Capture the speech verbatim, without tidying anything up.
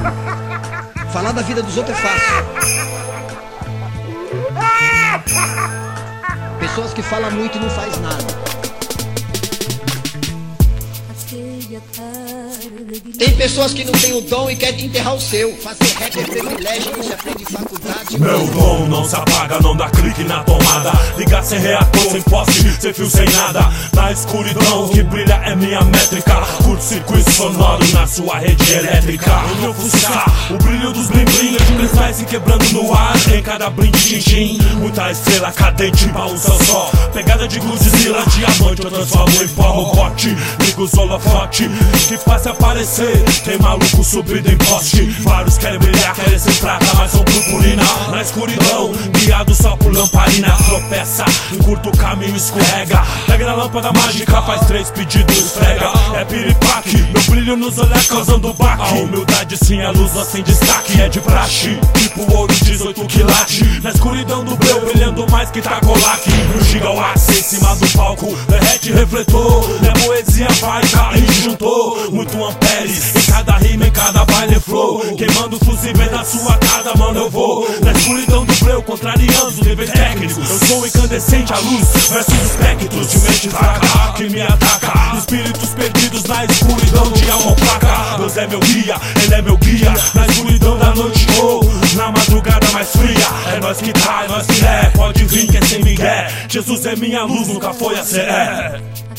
Falar da vida dos outros é fácil. Pessoas que falam muito e não faz nada. Tem pessoas que não têm o dom e querem enterrar o seu. Fazer rap é privilégio, não se aprende em faculdade. Meu dom não se apaga, não dá clique na tomada. Ligar sem reator, sem poste, sem fio, sem nada. Na escuridão, o que brilha é minha métrica. Curto-circuito sonoro na sua rede elétrica. No meu fuscar, o brilho dos blim-blim, cristais se quebrando no ar. Em cada brinde, tim-tim, muita estrela cadente para o céu só. Pegada de Godzilla, diamante eu transformo em pó no pote. Ligo os holofote, que faz aparecer. Tem maluco subido em poste. Vários querem brilhar, querem ser prata, mas são purpurina. Na escuridão, guiado só por lamparina. Tropeça, encurta o caminho, escorrega. Pega na lâmpada mágica, faz três pedidos, esfrega. É piripaque, meu brilho nos olhar causando baque. A humildade sim, a luz lá sem destaque. É de praxe, tipo ouro dezoito quilate. Na escuridão do breu, brilhando mais que Tagolac. No gigawatts, em cima do palco, derrete refletor. Minha poesia vai, cair juntou. Muito amperes, em cada rima, em cada baile flow. Queimando fusíveis na sua casa, mano, eu vou. Na escuridão do breu, contrariando os níveis técnicos. Eu sou incandescente, a luz versus espectros. De mente fraca, que me ataca. Espíritos perdidos na escuridão de alma opaca. Deus é meu guia, Ele é meu guia. Na escuridão da noite ou na madrugada mais fria. É nós que tá, é nós que é. Pode vir que é sem migué. Jesus é minha luz, nunca foi a ser.